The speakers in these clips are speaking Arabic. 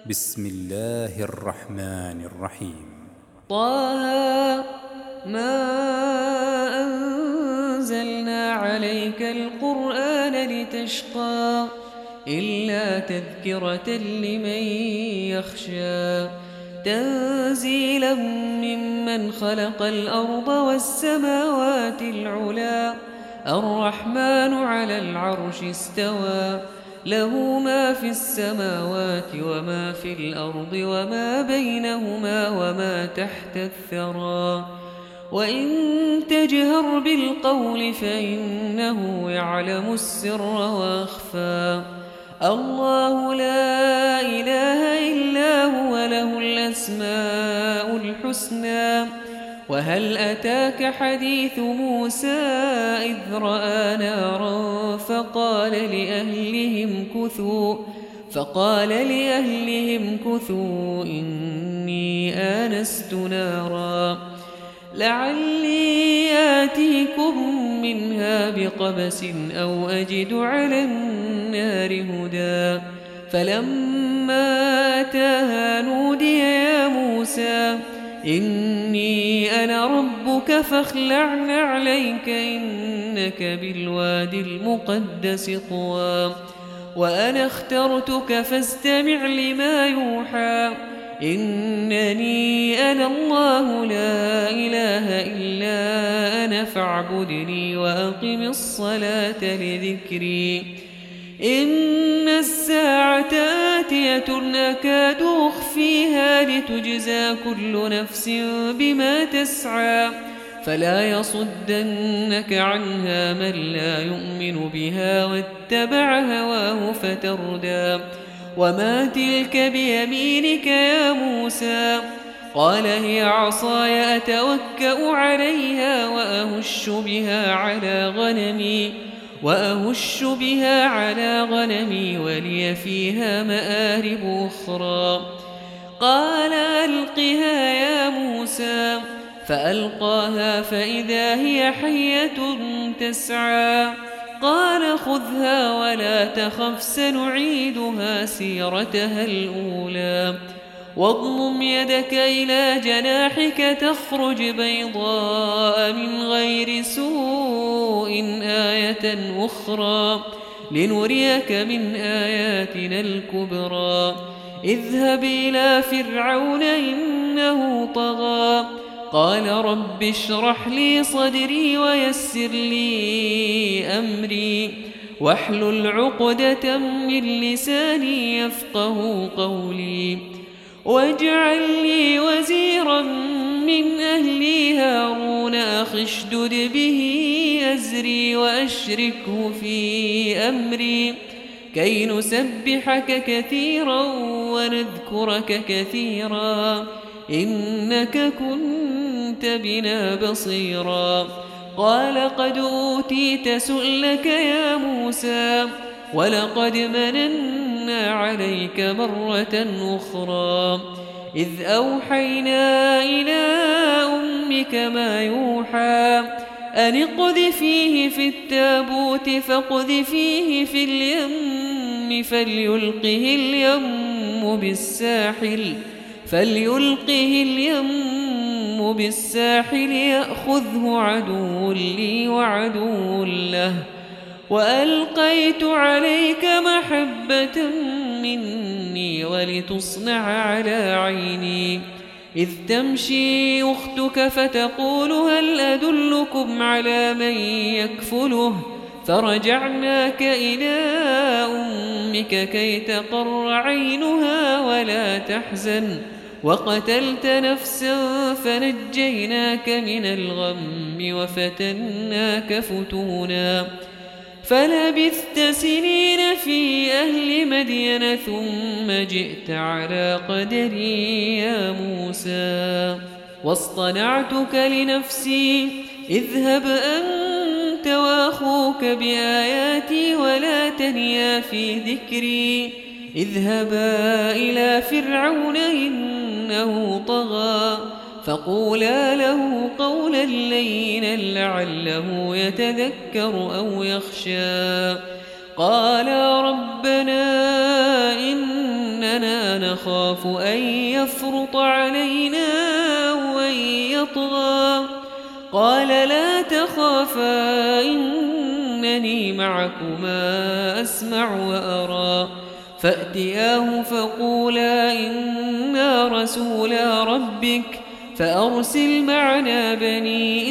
بسم الله الرحمن الرحيم. طه ما أنزلنا عليك القرآن لتشقى إلا تذكرة لمن يخشى تنزيلا ممن خلق الأرض والسماوات العلا الرحمن على العرش استوى له ما في السماوات وما في الأرض وما بينهما وما تحت الثرى وإن تجهر بالقول فإنه يعلم السر وأخفى الله لا إله إلا هو له الأسماء الحسنى وهل أتاك حديث موسى إذ رأى نارا فقال لأهلهم كثوا إني آنست نارا لعلي آتيكم منها بقبس أو أجد على النار هدى فلما أتاها نودي يا موسى إني أنا ربك فاخلع عليك إنك بالواد المقدس طوى وأنا اخترتك فاستمع لما يوحى إنني أنا الله لا إله إلا أنا فاعبدني وأقم الصلاة لذكري إن الساعة آتية أكاد أخفيها لتجزى كل نفس بما تسعى فلا يصدنك عنها من لا يؤمن بها واتبع هواه فتردى وما تلك بيمينك يا موسى قال هي عصاي أتوكأ عليها وأهش بها على غنمي ولي فيها مآرب أخرى قال ألقها يا موسى فألقاها فإذا هي حية تسعى قال خذها ولا تخف سنعيدها سيرتها الأولى واضمم يدك إلى جناحك تخرج بيضاء من غير سوء آية أخرى لنريك من آياتنا الكبرى اذهب إلى فرعون إنه طغى قال رب اشرح لي صدري ويسر لي أمري واحلل عقدة من لساني يفقه قولي واجعل لي وزيرا من أهلي هارون أخي اشدد به أزري وأشركه في أمري كي نسبحك كثيرا ونذكرك كثيرا إنك كنت بنا بصيرا قال قد أوتيت سؤلك يا موسى ولقد مننا عليك مرة أخرى إذ أوحينا إلى أمك ما يوحى أن اقذفيه في التابوت فاقذفيه في اليم فليلقه اليم بالساحل يأخذه عدو لي وعدو له وألقيت عليك محبة مني ولتصنع على عيني إذ تمشي أختك فتقول هل أدلكم على من يكفله فرجعناك إلى أمك كي تقر عينها ولا تحزن وقتلت نفسا فنجيناك من الغم وفتناك فتونا فلبثت سنين في أهل مدين ثم جئت على قدري يا موسى واصطنعتك لنفسي اذهب أنت وأخوك بآياتي ولا تنيا في ذكري اذهبا إلى فرعون إنه طغى فقولا له قولا لينا لعله يتذكر أو يخشى قالا ربنا إننا نخاف أن يفرط علينا أو أن يطغى قال لا تخافا إنني معكما أسمع وأرى فأتياه فقولا إنا رسولا ربك فأرسل معنا بني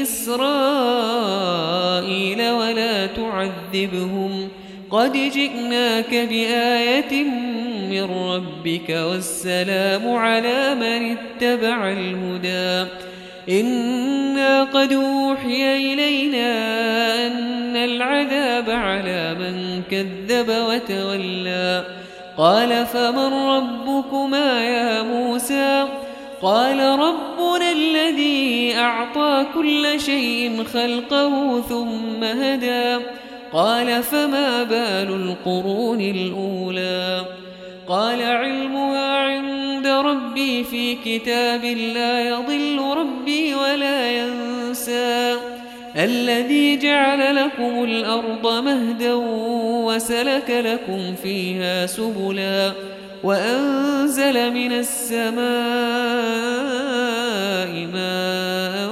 إسرائيل ولا تعذبهم قد جئناك بآية من ربك والسلام على من اتبع الهدى إنا قد أوحي إلينا أن العذاب على من كذب وتولى قال فمن ربكما يا موسى قال ربنا الذي أعطى كل شيء خلقه ثم هدى قال فما بال القرون الأولى قال علمها عند ربي في كتاب لا يضل ربي ولا ينسى الذي جعل لكم الأرض مهدا وسلك لكم فيها سبلا وأنزل من السماء ماء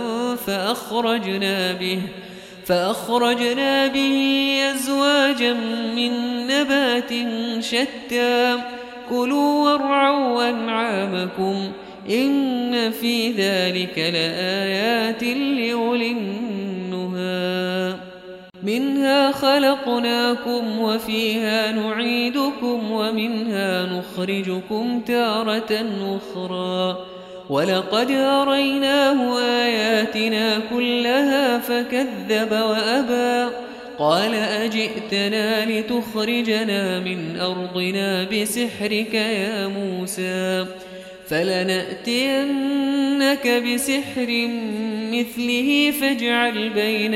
فأخرجنا به أزواجا من نبات شتى كلوا وارعوا أنعامكم إن في ذلك لآيات لأولي النهى منها خلقناكم وفيها نعيدكم ومنها نخرجكم تارة أخرى ولقد أريناه آياتنا كلها فكذب وأبى قال أجئتنا لتخرجنا من أرضنا بسحرك يا موسى فلنأتينك بسحر مثله فاجعل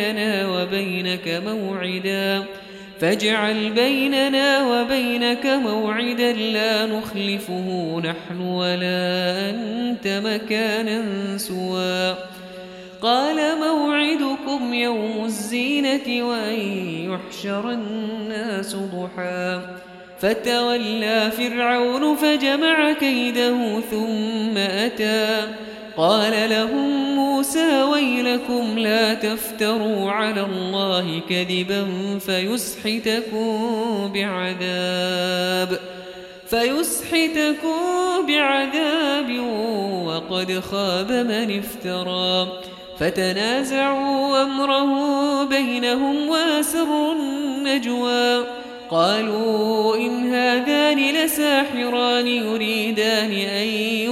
بيننا وبينك موعدا لا نخلفه نحن ولا أنت مكانا سوى قال موعدكم يوم الزينة وأن يحشر الناس ضحى فتولى فرعون فجمع كيده ثم أتى قال لهم موسى ويلكم لا تفتروا على الله كذبا فيسحتكم بعذاب وقد خاب من افترى فتنازعوا أمره بينهم وأسروا النجوى قالوا إن هذان لساحران يريدان أن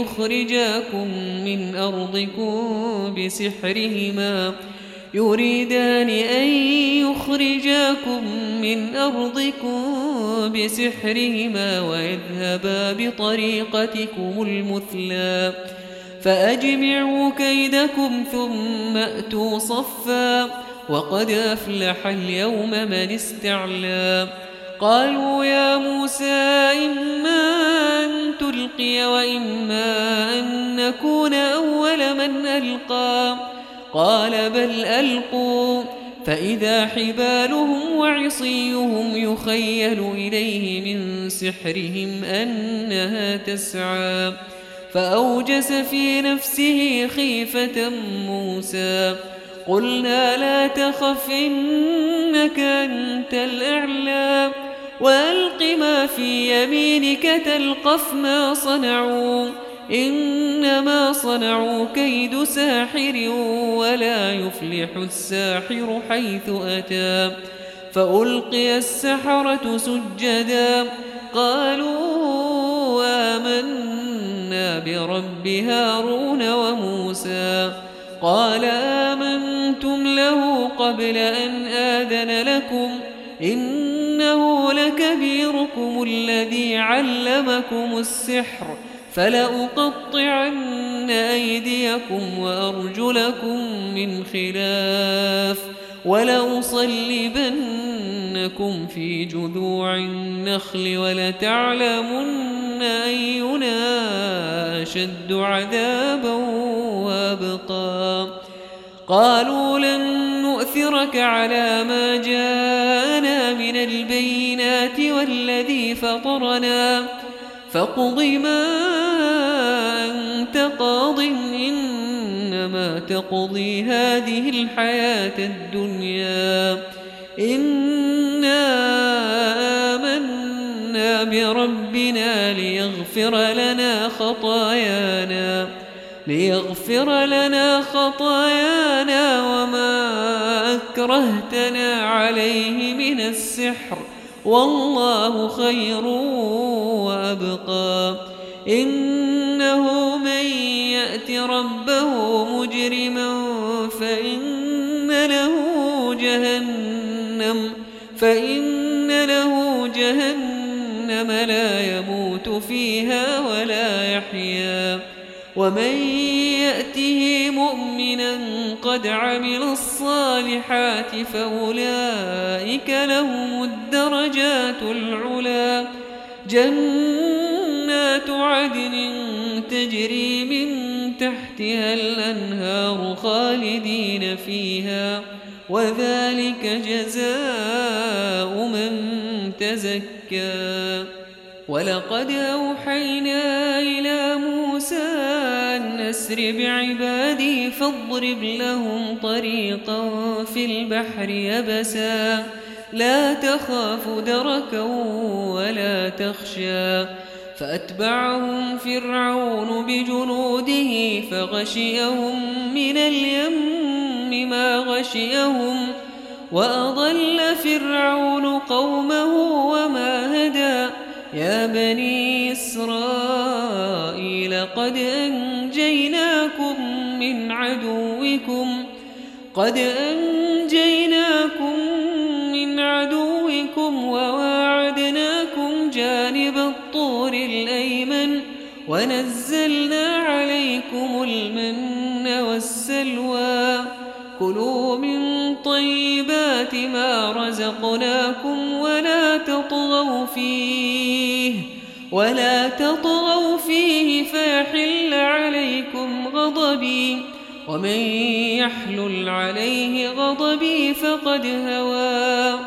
يخرجاكم من أرضكم بسحرهما ويذهبا بطريقتكم المثلى فأجمعوا كيدكم ثم أتوا صفا وقد أفلح اليوم من استعلى قالوا يا موسى إما أن تلقي وإما أن نكون أول من ألقى قال بل ألقوا فإذا حبالهم وعصيهم يخيل إليه من سحرهم أنها تسعى فأوجس في نفسه خيفة موسى قلنا لا تخف إنك أنت الأعلى وألق ما في يمينك تلقف ما صنعوا إنما صنعوا كيد ساحر ولا يفلح الساحر حيث أتى فألقي السحرة سجدا قالوا آمنا برب هارون وموسى قال آمنتم له قبل أن آذن لكم إنه لكبيركم الذي علمكم السحر فلأقطعن أيديكم وأرجلكم من خلاف ولأصلبنكم في جذوع النخل ولتعلمن أينا أشد عذابا وأبقى قالوا لن نؤثرك على ما جاءنا من البينات والذي فطرنا فاقض ما أنت قاض إنما تقضي هذه الحياة الدنيا إنا آمنا بربنا ليغفر لنا خطايانا وما أكرهتنا عليه من السحر والله خير وأبقى إنه من يأت ربه مجرما فإن له جهنم لا يموت فيها ولا يحيا ومن يأته مؤمنا قد عمل الصالحات فأولئك لهم الدرجات العلا جنات عدن تجري من تحتها الأنهار خالدين فيها وذلك جزاء من تزكى ولقد أوحينا إلى موسى أن أسر بعبادي فاضرب لهم طريقا في البحر يبسا لا تخاف دركا ولا تخشى فأتبعهم فرعون بجنوده فغشيهم من اليم ما غشيهم وأضل فرعون قومه وما هدى يا بني إسرائيل قد أنجيناكم من عدوكم وواعدناكم جانب الطور الأيمن ونزلنا عليكم المن والسلوى كلوا من طيبات ما رزقناكم ولا تطغوا فيه فيحل عليكم غضبي ومن يحلل عليه غضبي فقد هوى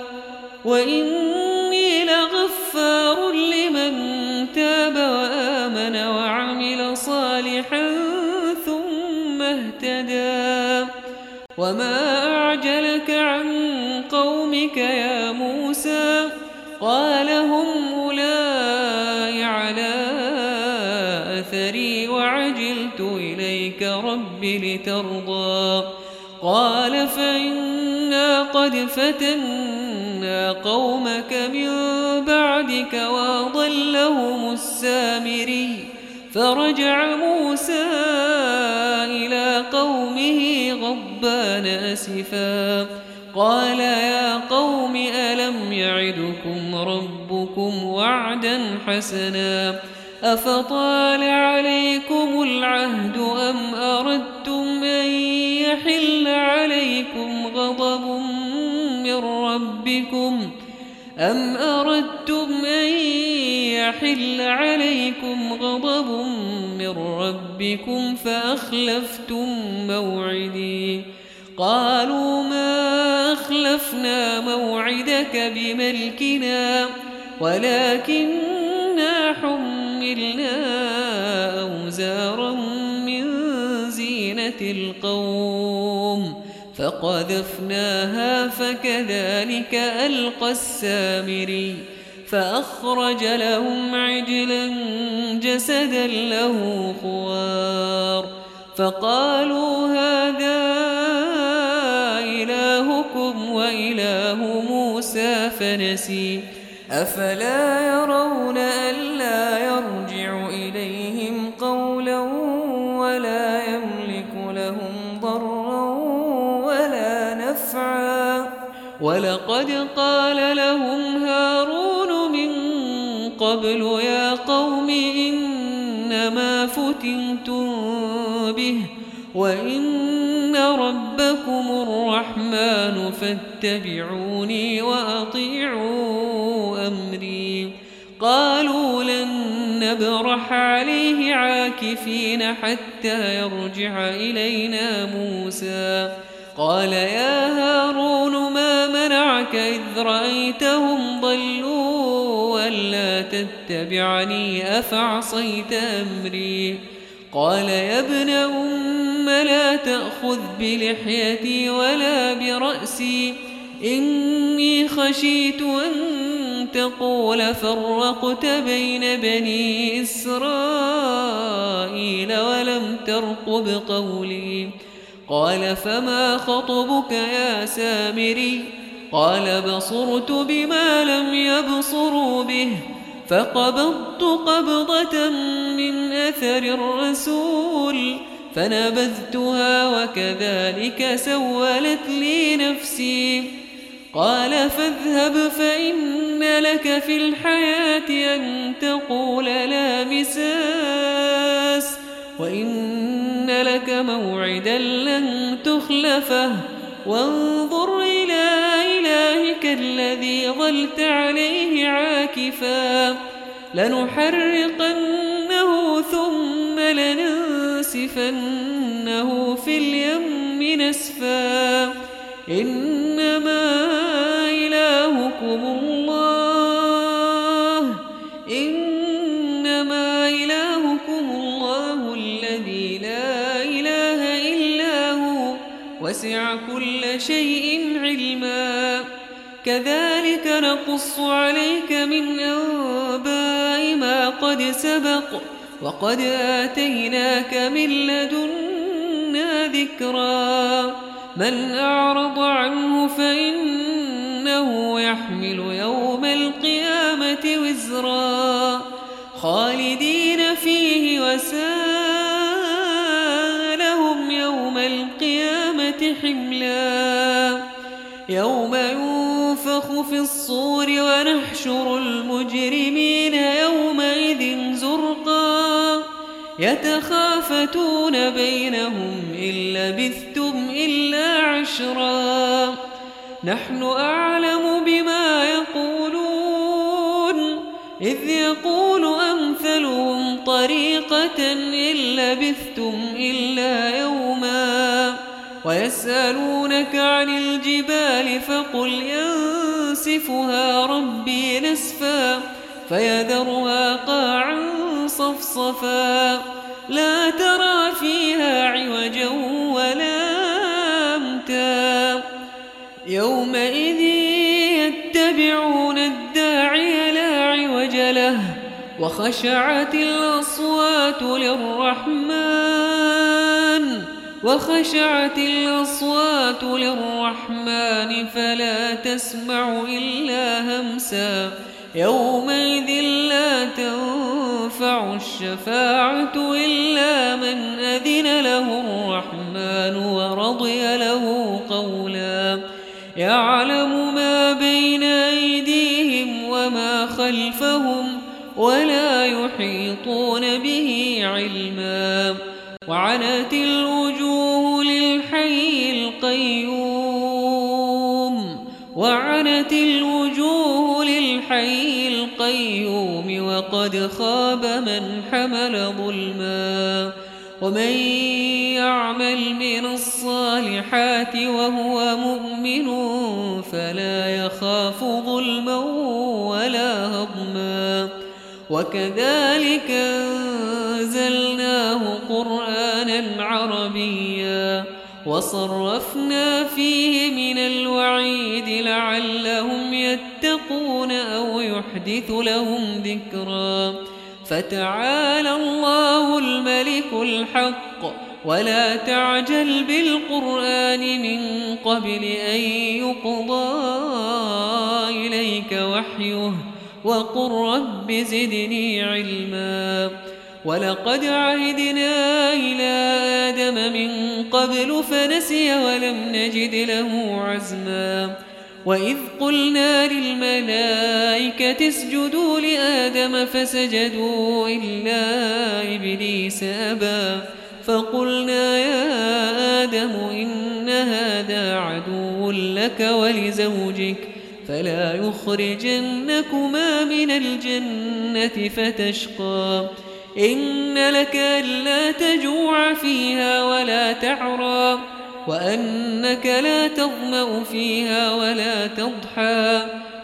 وإني لغفار لمن تاب وآمن وعمل صالحا ثم اهتدى وما أعجلك عن قومك يا موسى قال هم أولئك على أثري وعجلت إليك رب لترضى قال فإنا قد فتنا قومك من بعدك وأضلهم السامري فرجع موسى إلى قومه غضبان أسفا قال يا قوم ألم يعدكم ربكم وعدا حسنا أفطال عليكم العهد أم أردتم أن يحل عليكم غضب من ربكم فأخلفتم موعدي قالوا ما أخلفنا موعدك بملكنا ولكننا حملنا أوزارا من زينة القوم فقذفناها فكذلك ألقى السامري فأخرج لهم عجلا جسدا له خوار فقالوا هذا إلهكم وإله موسى فنسي أفلا يرون ألا يرجع إليهم قولا ولا يملك لهم ضرا ولا نفعا ولقد قال لهم هارون من قبل يا قوم إنما فتنتم به وإن ربكم الرحمن فاتبعوني وأطيعوا أمري قالوا لن نبرح عليه عاكفين حتى يرجع إلينا موسى قال يا هارون ما منعك إذ رأيتهم ضلوا ألا تتبعني أفعصيت أمري. قال يا ابن أم لا تأخذ بلحيتي ولا برأسي، إني خشيت أن تقول فرقت بين بني إسرائيل ولم ترقب قولي. قال فما خطبك يا سامري؟ قال بصرت بما لم يبصروا به فقبضت قبضة من أثر الرسول فنبذتها وكذلك سولت لي نفسي. قال فاذهب فإن لك في الحياة أن تقول لا مساس، وإن لك موعدا لن تخلفه، وانظر إلى إلهك الذي ظلت عليه عاكفا لنحرقنه ثم لننسفنه في اليم نسفا. إنما إلهكم الله الذي لا إله إلا هو وسع كل شيء علما. كذلك نقص عليك من أنباء ما قد سبق وقد آتيناك من لدنا ذكرا. من أعرض عنه فإنه يحمل يوم القيامة وزرا خالدين فيه وساء لهم يوم القيامة حملا. يوم ينفخ في الصور ونحشر المجرمين يومئذ زرقا يتخافتون بينهم إن لبثتم إلا عشرا. نحن أعلم بما يقولون إذ يقول أمثلهم طريقة إن لبثتم إلا يوما. ويسألونك عن الجبال فقل ينسفها ربي نسفا فيذرها قاعا صفصفا لا ترى فيها عوجا ولا أمتا. يومئذ يتبعون الداعي لا عوج له وخشعت الأصوات للرحمن فلا تسمع إلا همسا. يومئذ لا تنفع الشفاعة إلا من أذن له الرحمن ورضي له قولا. يعلم ما بين أيديهم وما خلفهم ولا يحيطون به علما. وعنت الوجوه للحي القيوم وقد خاب من حمل ظلما. ومن يعمل من الصالحات وهو مؤمن فلا يخاف ظلما ولا هضما. وكذلك أنزلناه قرآنا عربيا وصرفنا فيه من الوعيد لعلهم يتقون أو يحدث لهم ذكرا. فتعالى الله الملك الحق ولا تعجل بالقرآن من قبل أن يقضى إليك وحيه وقل رب زدني علما. ولقد عهدنا إلى آدم من قبل فنسي ولم نجد له عزما. وإذ قلنا للملائكة اسجدوا لآدم فسجدوا إلا إبليس أبى فقلنا يا آدم إن هذا عدو لك ولزوجك فلا يخرجنكما من الجنة فتشقى. إن لك ألا تجوع فيها ولا تعرى وأنك لا تظمأ فيها ولا تضحى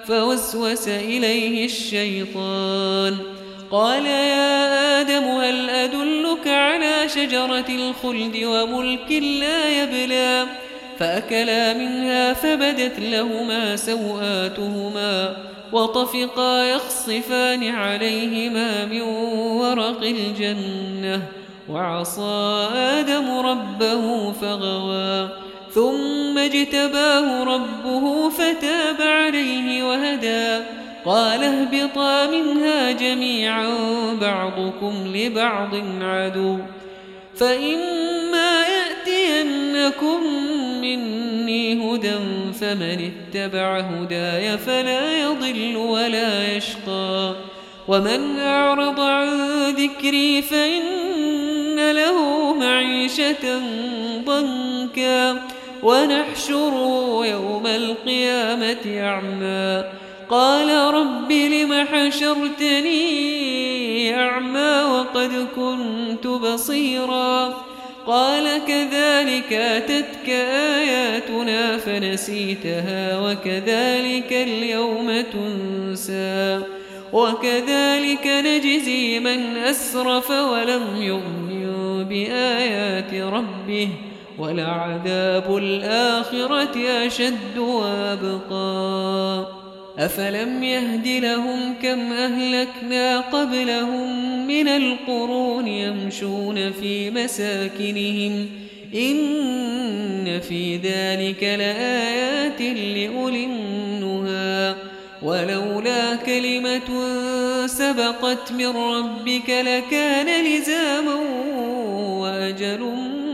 فوسوس إليه الشيطان قال يا آدم هل أدلك على شجرة الخلد وملك لا يبلى فأكلا منها فبدت لهما سوآتهما وطفقا يخصفان عليهما من ورق الجنة وعصى آدم ربه فغوى ثم اجتباه ربه فتاب عليه وهدى قال اهبطا منها جميعا بعضكم لبعض عدو فإما يأتينكم مني هدى فمن اتبع هداي فلا يضل ولا يشقى ومن أعرض عن ذكري فإن له معيشة ضنكا ونحشره يوم القيامة أعمى قال رب لم حشرتني أعمى وقد كنت بصيرا قال كذلك أتتك آياتنا فنسيتها وكذلك اليوم تنسى وكذلك نجزي من أسرف ولم يؤمن بآيات ربه ولعذاب الآخرة أشد وأبقى أفلم يهد لهم كم أهلكنا قبلهم من القرون يمشون في مساكنهم إن في ذلك لآيات لأولي النهى ولولا كلمة سبقت من ربك لكان لزاما وأجل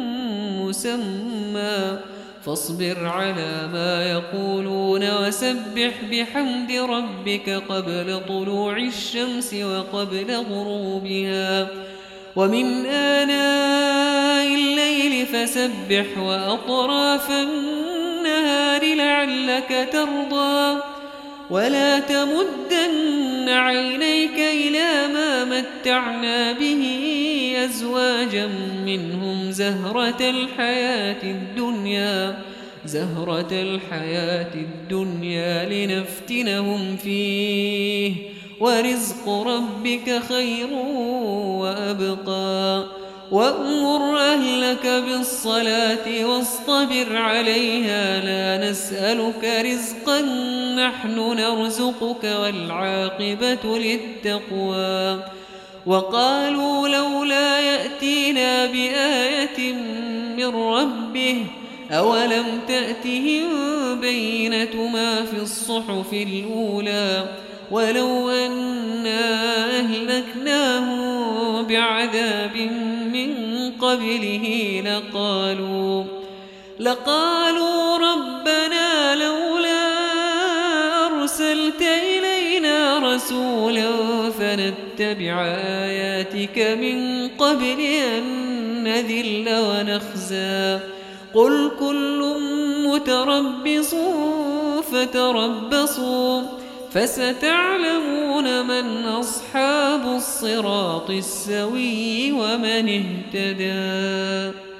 مسمى فاصبر على ما يقولون وسبح بحمد ربك قبل طلوع الشمس وقبل غروبها ومن آناء الليل فسبح وأطراف النهار لعلك ترضى ولا تمدن عينيك إلى ما متعنا به أزواجا منهم زهرة الحياة الدنيا لنفتنهم فيه ورزق ربك خير وأبقى وأمر أهلك بالصلاة واصطبر عليها لا نسألك رزقا نحن نرزقك والعاقبة للتقوى وقالوا لولا يأتينا بآية من ربه أولم تأتهم بينة ما في الصحف الأولى ولو أنا أهلكناهم بعذاب من قبله لقالوا ربنا لولا أرسلت إلينا رسولا فنتبع آياتك من قبل أن نذل ونخزى قل كل متربص فتربصوا فستعلمون من أصحاب الصراط السوي ومن اهتدى.